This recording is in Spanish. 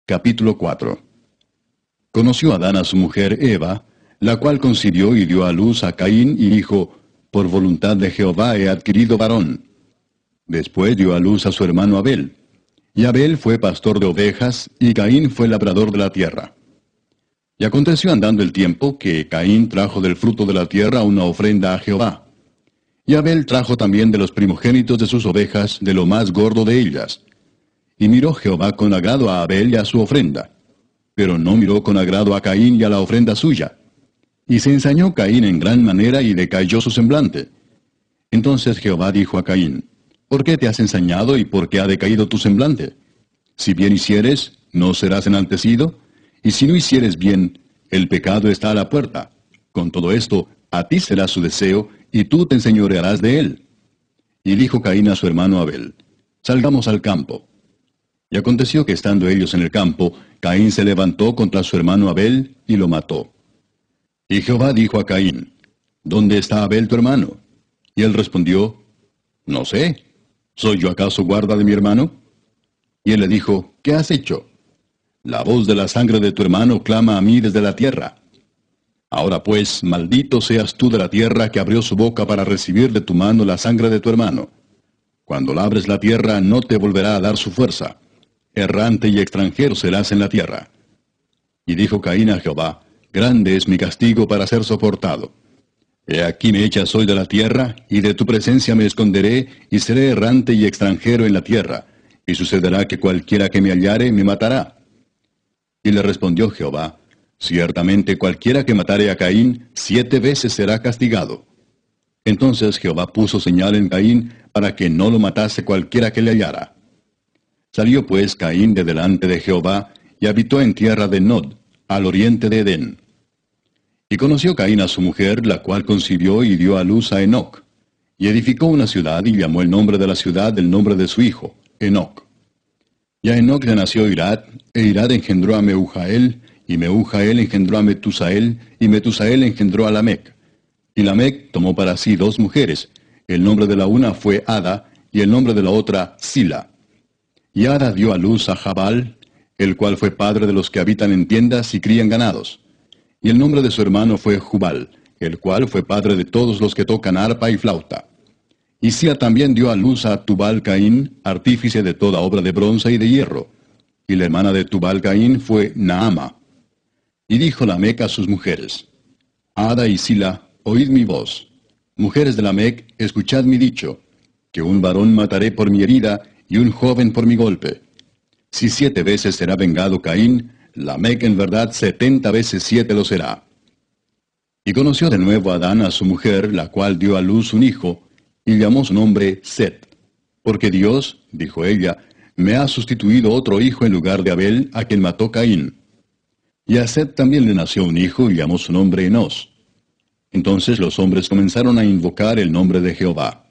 Capítulo 4. Conoció Adán a su mujer Eva, la cual concibió y dio a luz a Caín y dijo, por voluntad de Jehová he adquirido varón. Después dio a luz a su hermano Abel. Y Abel fue pastor de ovejas, y Caín fue labrador de la tierra. Y aconteció andando el tiempo, que Caín trajo del fruto de la tierra una ofrenda a Jehová. Y Abel trajo también de los primogénitos de sus ovejas, de lo más gordo de ellas. Y miró Jehová con agrado a Abel y a su ofrenda, pero no miró con agrado a Caín y a la ofrenda suya. Y se ensañó Caín en gran manera y decayó su semblante. Entonces Jehová dijo a Caín, ¿por qué te has ensañado y por qué ha decaído tu semblante? Si bien hicieres, ¿no serás enaltecido? Y si no hicieres bien, el pecado está a la puerta. Con todo esto, a ti será su deseo, y tú te enseñorearás de él. Y dijo Caín a su hermano Abel, salgamos al campo. Y aconteció que estando ellos en el campo, Caín se levantó contra su hermano Abel y lo mató. Y Jehová dijo a Caín, ¿dónde está Abel tu hermano? Y él respondió, no sé, ¿soy yo acaso guarda de mi hermano? Y él le dijo, ¿qué has hecho? La voz de la sangre de tu hermano clama a mí desde la tierra. Ahora pues, maldito seas tú de la tierra que abrió su boca para recibir de tu mano la sangre de tu hermano. Cuando labres la tierra no te volverá a dar su fuerza. Errante y extranjero serás en la tierra. Y dijo Caín a Jehová, grande es mi castigo para ser soportado. He aquí me echas hoy de la tierra, y de tu presencia me esconderé, y seré errante y extranjero en la tierra, y sucederá que cualquiera que me hallare me matará. Y le respondió Jehová, ciertamente cualquiera que matare a Caín, 7 veces será castigado. Entonces Jehová puso señal en Caín, para que no lo matase cualquiera que le hallara. Salió pues Caín de delante de Jehová, y habitó en tierra de Nod, al oriente de Edén. Y conoció Caín a su mujer, la cual concibió y dio a luz a Enoc. Y edificó una ciudad, y llamó el nombre de la ciudad del nombre de su hijo, Enoc. Y a Enoc le nació Irad, e Irad engendró a Meujael, y Meujael engendró a Metusael, y Metusael engendró a Lamec. Y Lamec tomó para sí 2 mujeres, el nombre de la una fue Ada, y el nombre de la otra Sila. Y Ada dio a luz a Jabal, el cual fue padre de los que habitan en tiendas y crían ganados. Y el nombre de su hermano fue Jubal, el cual fue padre de todos los que tocan arpa y flauta. Y Sila también dio a luz a Tubal Caín, artífice de toda obra de bronce y de hierro. Y la hermana de Tubal Caín fue Naama. Y dijo Lamec a sus mujeres, Ada y Sila, oíd mi voz. Mujeres de Lamec, escuchad mi dicho, que un varón mataré por mi herida, y un joven por mi golpe. Si 7 veces será vengado Caín, Lamec en verdad 70 veces 7 lo será. Y conoció de nuevo Adán a su mujer, la cual dio a luz un hijo, y llamó su nombre Set. Porque Dios, dijo ella, me ha sustituido otro hijo en lugar de Abel, a quien mató Caín. Y a Set también le nació un hijo, y llamó su nombre Enos. Entonces los hombres comenzaron a invocar el nombre de Jehová.